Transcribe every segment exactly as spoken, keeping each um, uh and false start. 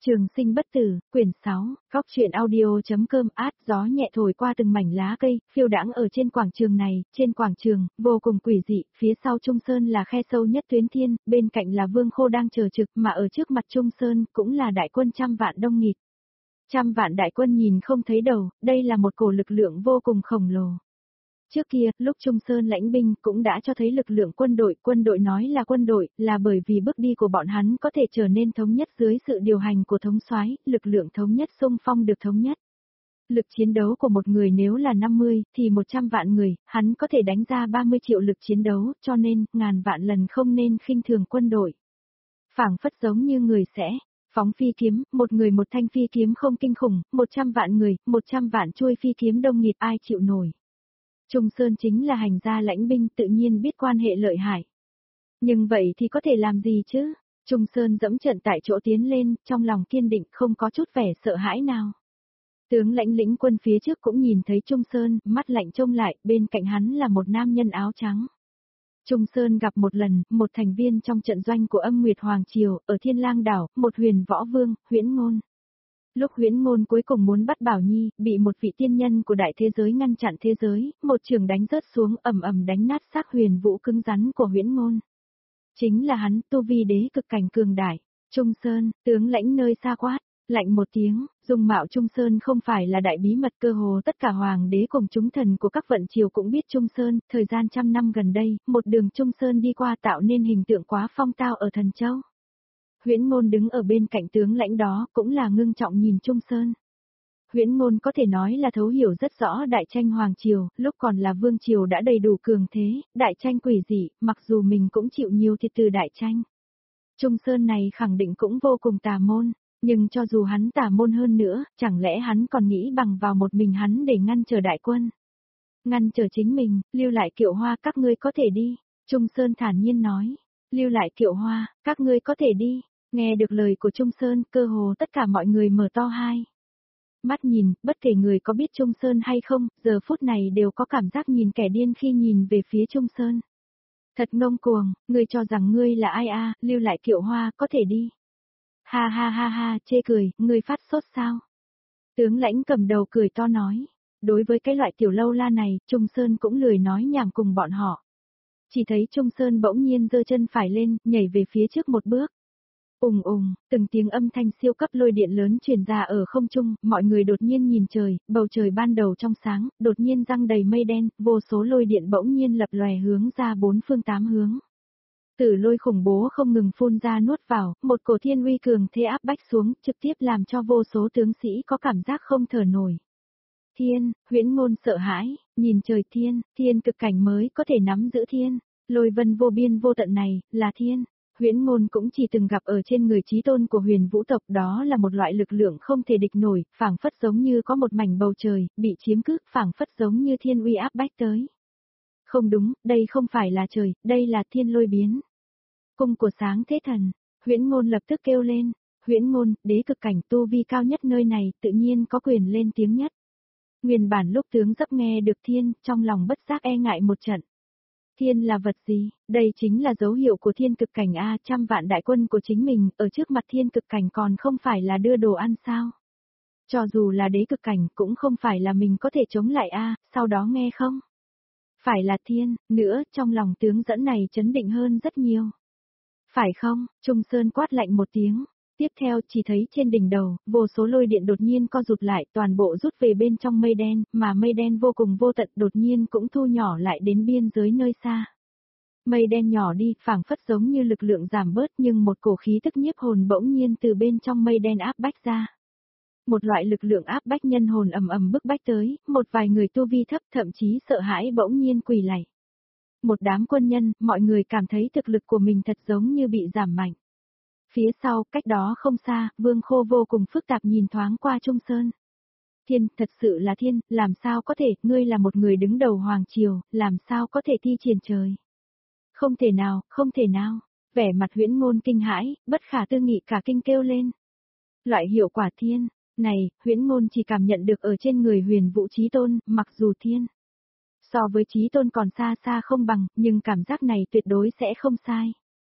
Trường sinh bất tử, quyển sáu, góc truyện audio.com át gió nhẹ thổi qua từng mảnh lá cây, phiêu đãng ở trên quảng trường này, trên quảng trường, vô cùng quỷ dị, phía sau Trung Sơn là khe sâu nhất tuyến thiên, bên cạnh là Vương Khô đang chờ trực, mà ở trước mặt Trung Sơn cũng là đại quân trăm vạn đông nghịt. Trăm vạn đại quân nhìn không thấy đầu, đây là một cổ lực lượng vô cùng khổng lồ. Trước kia, lúc Trung Sơn lãnh binh cũng đã cho thấy lực lượng quân đội, quân đội nói là quân đội, là bởi vì bước đi của bọn hắn có thể trở nên thống nhất dưới sự điều hành của thống soái, lực lượng thống nhất xung phong được thống nhất. Lực chiến đấu của một người nếu là năm mươi, thì một trăm vạn người, hắn có thể đánh ra ba mươi triệu lực chiến đấu, cho nên, ngàn vạn lần không nên khinh thường quân đội. Phảng phất giống như người sẽ phóng phi kiếm, một người một thanh phi kiếm không kinh khủng, một trăm vạn người, một trăm vạn chuôi phi kiếm đông nghịt ai chịu nổi. Trung Sơn chính là hành gia lãnh binh tự nhiên biết quan hệ lợi hại. Nhưng vậy thì có thể làm gì chứ? Trung Sơn dẫm trận tại chỗ tiến lên, trong lòng kiên định không có chút vẻ sợ hãi nào. Tướng lãnh lĩnh quân phía trước cũng nhìn thấy Trung Sơn, mắt lạnh trông lại, bên cạnh hắn là một nam nhân áo trắng. Trung Sơn gặp một lần, một thành viên trong trận doanh của Âm Nguyệt Hoàng Triều, ở Thiên Lang Đảo, một huyền võ vương, Huyễn Ngôn. Lúc Huyễn Ngôn cuối cùng muốn bắt Bảo Nhi, bị một vị tiên nhân của đại thế giới ngăn chặn thế giới, một trường đánh rớt xuống ầm ầm đánh nát xác huyền vũ cứng rắn của Huyễn Ngôn. Chính là hắn, tu vi đế cực cảnh cường đại. Trung Sơn, tướng lãnh nơi xa quát, lạnh một tiếng, dung mạo Trung Sơn không phải là đại bí mật, cơ hồ tất cả hoàng đế cùng chúng thần của các vận triều cũng biết Trung Sơn, thời gian trăm năm gần đây, một đường Trung Sơn đi qua tạo nên hình tượng quá phong tao ở Thần Châu. Huyễn Ngôn đứng ở bên cạnh tướng lãnh đó, cũng là ngưng trọng nhìn Trung Sơn. Huyễn Ngôn có thể nói là thấu hiểu rất rõ đại tranh hoàng triều, lúc còn là vương triều đã đầy đủ cường thế, đại tranh quỷ dị, mặc dù mình cũng chịu nhiều thiệt từ đại tranh. Trung Sơn này khẳng định cũng vô cùng tà môn, nhưng cho dù hắn tà môn hơn nữa, chẳng lẽ hắn còn nghĩ bằng vào một mình hắn để ngăn trở đại quân. Ngăn trở chính mình, lưu lại Kiệu Hoa các ngươi có thể đi. Trung Sơn thản nhiên nói, lưu lại Kiệu Hoa, các ngươi có thể đi. Nghe được lời của Trung Sơn, cơ hồ tất cả mọi người mở to hai mắt nhìn, bất kể người có biết Trung Sơn hay không, giờ phút này đều có cảm giác nhìn kẻ điên khi nhìn về phía Trung Sơn. Thật ngông cuồng, ngươi cho rằng ngươi là ai a, lưu lại Kiệu Hoa, có thể đi. Ha ha ha ha, chê cười, ngươi phát sốt sao? Tướng lãnh cầm đầu cười to nói, đối với cái loại tiểu lâu la này, Trung Sơn cũng lười nói nhảm cùng bọn họ. Chỉ thấy Trung Sơn bỗng nhiên giơ chân phải lên, nhảy về phía trước một bước. Ùng ùng, từng tiếng âm thanh siêu cấp lôi điện lớn truyền ra ở không trung, mọi người đột nhiên nhìn trời, bầu trời ban đầu trong sáng, đột nhiên răng đầy mây đen, vô số lôi điện bỗng nhiên lập lòe hướng ra bốn phương tám hướng. Tử lôi khủng bố không ngừng phun ra nuốt vào, một cổ thiên uy cường thế áp bách xuống, trực tiếp làm cho vô số tướng sĩ có cảm giác không thở nổi. Thiên, Huyễn Ngôn sợ hãi, nhìn trời thiên, thiên cực cảnh mới có thể nắm giữ thiên, lôi vân vô biên vô tận này, là thiên. Huyễn Ngôn cũng chỉ từng gặp ở trên người chí tôn của huyền vũ tộc, đó là một loại lực lượng không thể địch nổi, phảng phất giống như có một mảnh bầu trời, bị chiếm cứ, phảng phất giống như thiên uy áp bách tới. Không đúng, đây không phải là trời, đây là thiên lôi biến. Cung của sáng thế thần, Huyễn Ngôn lập tức kêu lên, Huyễn Ngôn, đế cực cảnh tu vi cao nhất nơi này, tự nhiên có quyền lên tiếng nhất. Nguyên bản lúc tướng dấp nghe được thiên, trong lòng bất giác e ngại một trận. Thiên là vật gì? Đây chính là dấu hiệu của thiên cực cảnh a, trăm vạn đại quân của chính mình, ở trước mặt thiên cực cảnh còn không phải là đưa đồ ăn sao? Cho dù là đế cực cảnh cũng không phải là mình có thể chống lại a, sau đó nghe không? Phải là thiên, nữa, trong lòng tướng dẫn này chấn định hơn rất nhiều. Phải không? Trung Sơn quát lạnh một tiếng. Tiếp theo chỉ thấy trên đỉnh đầu, vô số lôi điện đột nhiên co rụt lại, toàn bộ rút về bên trong mây đen, mà mây đen vô cùng vô tận đột nhiên cũng thu nhỏ lại đến biên giới nơi xa. Mây đen nhỏ đi, phảng phất giống như lực lượng giảm bớt, nhưng một cổ khí tức nhiếp hồn bỗng nhiên từ bên trong mây đen áp bách ra. Một loại lực lượng áp bách nhân hồn ầm ầm bức bách tới, một vài người tu vi thấp thậm chí sợ hãi bỗng nhiên quỳ lạy. Một đám quân nhân, mọi người cảm thấy thực lực của mình thật giống như bị giảm mạnh. Phía sau, cách đó không xa, Vương Khô vô cùng phức tạp nhìn thoáng qua Trung Sơn. Thiên, thật sự là thiên, làm sao có thể, ngươi là một người đứng đầu hoàng triều, làm sao có thể thi triển trời. Không thể nào, không thể nào, vẻ mặt Huyễn Ngôn kinh hãi, bất khả tư nghị cả kinh kêu lên. Loại hiệu quả thiên, này, Huyễn Ngôn chỉ cảm nhận được ở trên người huyền vũ chí tôn, mặc dù thiên. So với chí tôn còn xa xa không bằng, nhưng cảm giác này tuyệt đối sẽ không sai.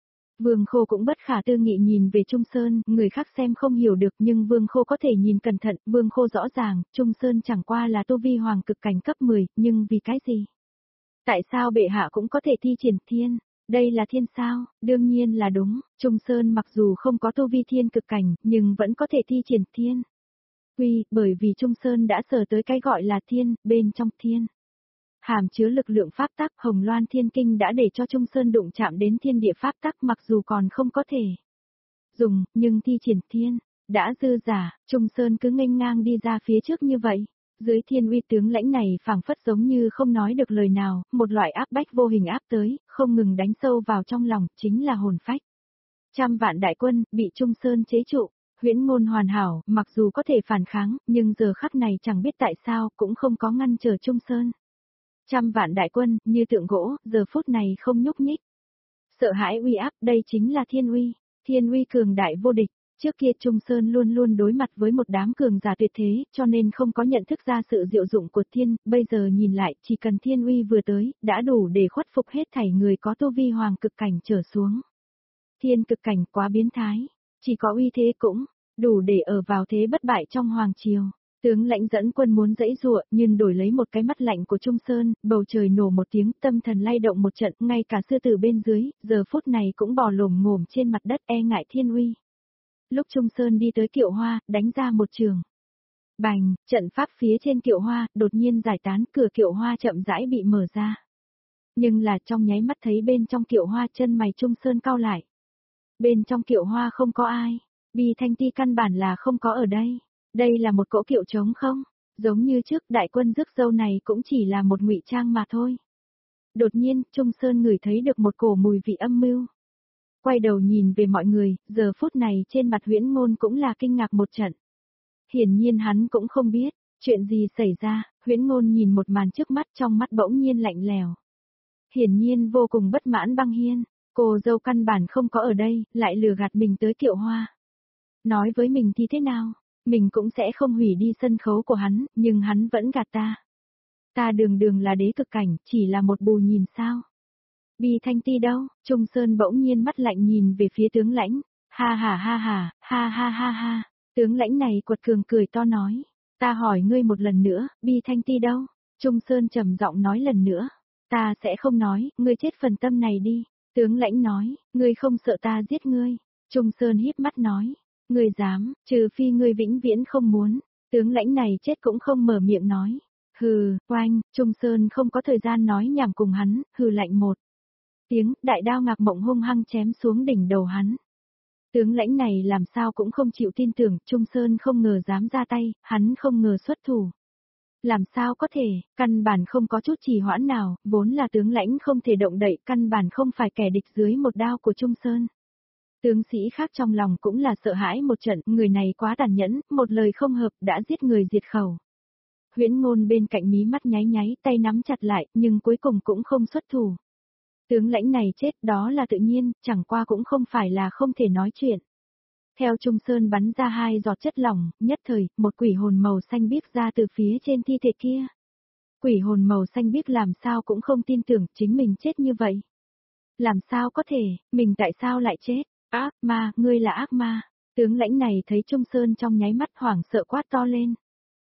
Vương Khô cũng bất khả tư nghị nhìn về Trung Sơn, người khác xem không hiểu được nhưng Vương Khô có thể nhìn cẩn thận, Vương Khô rõ ràng, Trung Sơn chẳng qua là tu vi hoàng cực cảnh cấp mười, nhưng vì cái gì? Tại sao bệ hạ cũng có thể thi triển thiên? Đây là thiên sao? Đương nhiên là đúng, Trung Sơn mặc dù không có tu vi thiên cực cảnh, nhưng vẫn có thể thi triển thiên. Quy, bởi vì Trung Sơn đã sở tới cái gọi là thiên, bên trong thiên. Hàm chứa lực lượng pháp tắc, Hồng Loan Thiên Kinh đã để cho Trung Sơn đụng chạm đến thiên địa pháp tắc mặc dù còn không có thể dùng, nhưng thi triển thiên, đã dư giả, Trung Sơn cứ nghênh ngang đi ra phía trước như vậy. Dưới thiên uy tướng lãnh này phảng phất giống như không nói được lời nào, một loại áp bách vô hình áp tới, không ngừng đánh sâu vào trong lòng, chính là hồn phách. Trăm vạn đại quân, bị Trung Sơn chế trụ, Huyễn Ngôn hoàn hảo, mặc dù có thể phản kháng, nhưng giờ khắc này chẳng biết tại sao, cũng không có ngăn trở Trung Sơn. Trăm vạn đại quân, như tượng gỗ, giờ phút này không nhúc nhích. Sợ hãi uy áp, đây chính là thiên uy, thiên uy cường đại vô địch. Trước kia Trung Sơn luôn luôn đối mặt với một đám cường giả tuyệt thế, cho nên không có nhận thức ra sự diệu dụng của thiên, bây giờ nhìn lại, chỉ cần thiên uy vừa tới, đã đủ để khuất phục hết thảy người có tu vi hoàng cực cảnh trở xuống. Thiên cực cảnh quá biến thái, chỉ có uy thế cũng đủ để ở vào thế bất bại trong hoàng triều. Tướng lãnh dẫn quân muốn dãy dụa, nhưng đổi lấy một cái mắt lạnh của Trung Sơn, bầu trời nổ một tiếng, tâm thần lay động một trận, ngay cả sư tử bên dưới, giờ phút này cũng bò lồm ngồm trên mặt đất e ngại thiên uy. Lúc Trung Sơn đi tới Kiệu Hoa, đánh ra một trường. Bành, trận pháp phía trên Kiệu Hoa, đột nhiên giải tán, cửa Kiệu Hoa chậm rãi bị mở ra. Nhưng là trong nháy mắt thấy bên trong Kiệu Hoa chân mày Trung Sơn cau lại. Bên trong Kiệu Hoa không có ai, Bi Thanh Ti căn bản là không có ở đây. Đây là một cỗ kiệu trống không? Giống như trước đại quân rước dâu này cũng chỉ là một ngụy trang mà thôi. Đột nhiên, Trung Sơn ngửi thấy được một cổ mùi vị âm mưu. Quay đầu nhìn về mọi người, giờ phút này trên mặt Huyễn Ngôn cũng là kinh ngạc một trận. Hiển nhiên hắn cũng không biết, chuyện gì xảy ra, Huyễn Ngôn nhìn một màn trước mắt trong mắt bỗng nhiên lạnh lèo. Hiển nhiên vô cùng bất mãn Băng Hiên, cô dâu căn bản không có ở đây, lại lừa gạt mình tới Kiệu Hoa. Nói với mình thì thế nào? Mình cũng sẽ không hủy đi sân khấu của hắn, nhưng hắn vẫn gạt ta. Ta đường đường là đế cực cảnh, chỉ là một bù nhìn sao. Bi Thanh Ti đâu? Trung Sơn bỗng nhiên mắt lạnh nhìn về phía tướng lãnh. Ha ha ha ha, ha ha ha ha. Tướng lãnh này quật cường cười to nói. Ta hỏi ngươi một lần nữa, Bi Thanh Ti đâu? Trung Sơn trầm giọng nói lần nữa. Ta sẽ không nói, ngươi chết phần tâm này đi. Tướng lãnh nói, ngươi không sợ ta giết ngươi. Trung Sơn híp mắt nói. Ngươi dám, trừ phi ngươi vĩnh viễn không muốn, tướng lãnh này chết cũng không mở miệng nói. Hừ, oanh, Trung Sơn không có thời gian nói nhảm cùng hắn, hừ lạnh một tiếng, đại đao ngạc mộng hung hăng chém xuống đỉnh đầu hắn. Tướng lãnh này làm sao cũng không chịu tin tưởng, Trung Sơn không ngờ dám ra tay, hắn không ngờ xuất thủ. Làm sao có thể, căn bản không có chút trì hoãn nào, vốn là tướng lãnh không thể động đậy, căn bản không phải kẻ địch dưới một đao của Trung Sơn. Tướng sĩ khác trong lòng cũng là sợ hãi một trận, người này quá tàn nhẫn, một lời không hợp đã giết người diệt khẩu. Huyễn Ngôn bên cạnh mí mắt nháy nháy, tay nắm chặt lại, nhưng cuối cùng cũng không xuất thủ. Tướng lãnh này chết đó là tự nhiên, chẳng qua cũng không phải là không thể nói chuyện. Theo Trung Sơn bắn ra hai giọt chất lỏng, nhất thời, một quỷ hồn màu xanh biếc ra từ phía trên thi thể kia. Quỷ hồn màu xanh biếc làm sao cũng không tin tưởng chính mình chết như vậy. Làm sao có thể, mình tại sao lại chết? Ác ma, ngươi là ác ma. Tướng lãnh này thấy Trung Sơn trong nháy mắt hoảng sợ quát to lên.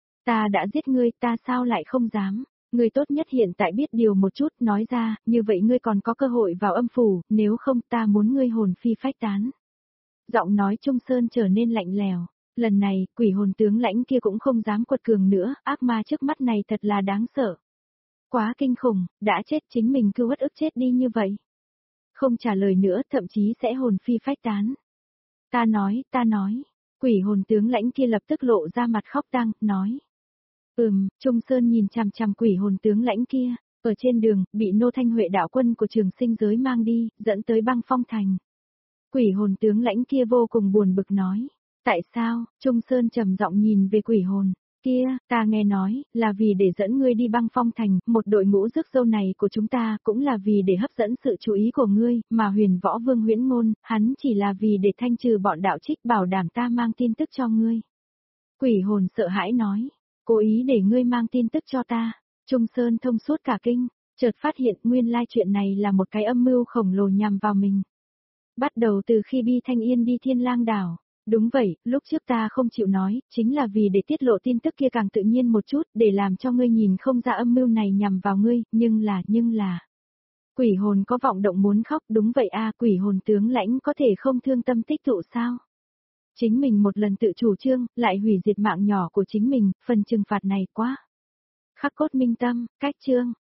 Ta đã giết ngươi, ta sao lại không dám. Ngươi tốt nhất hiện tại biết điều một chút, nói ra, như vậy ngươi còn có cơ hội vào âm phủ, nếu không ta muốn ngươi hồn phi phách tán. Giọng nói Trung Sơn trở nên lạnh lèo. Lần này, quỷ hồn tướng lãnh kia cũng không dám quật cường nữa, ác ma trước mắt này thật là đáng sợ. Quá kinh khủng, đã chết chính mình cứ uất ức chết đi như vậy. Không trả lời nữa, thậm chí sẽ hồn phi phách tán. Ta nói, ta nói. Quỷ hồn tướng lãnh kia lập tức lộ ra mặt khóc tang, nói. Ừm, Trung Sơn nhìn chằm chằm quỷ hồn tướng lãnh kia, ở trên đường, bị Nô Thanh Huệ đạo quân của Trường Sinh giới mang đi, dẫn tới Băng Phong thành. Quỷ hồn tướng lãnh kia vô cùng buồn bực nói. Tại sao? Trung Sơn trầm giọng nhìn về quỷ hồn. Kia, ta nghe nói, là vì để dẫn ngươi đi Băng Phong thành, một đội ngũ rước dâu này của chúng ta cũng là vì để hấp dẫn sự chú ý của ngươi, mà huyền võ vương Huyễn Ngôn, hắn chỉ là vì để thanh trừ bọn đạo trích bảo đảm ta mang tin tức cho ngươi. Quỷ hồn sợ hãi nói, cố ý để ngươi mang tin tức cho ta. Trung Sơn thông suốt cả kinh, chợt phát hiện nguyên lai chuyện này là một cái âm mưu khổng lồ nhằm vào mình. Bắt đầu từ khi Bi Thanh Yên đi Thiên Lang đảo. Đúng vậy, lúc trước ta không chịu nói, chính là vì để tiết lộ tin tức kia càng tự nhiên một chút, để làm cho ngươi nhìn không ra âm mưu này nhằm vào ngươi, nhưng là, nhưng là... Quỷ hồn có vọng động muốn khóc, đúng vậy a, quỷ hồn tướng lãnh có thể không thương tâm tích tụ sao? Chính mình một lần tự chủ trương, lại hủy diệt mạng nhỏ của chính mình, phần trừng phạt này quá. Khắc cốt minh tâm, cách chương,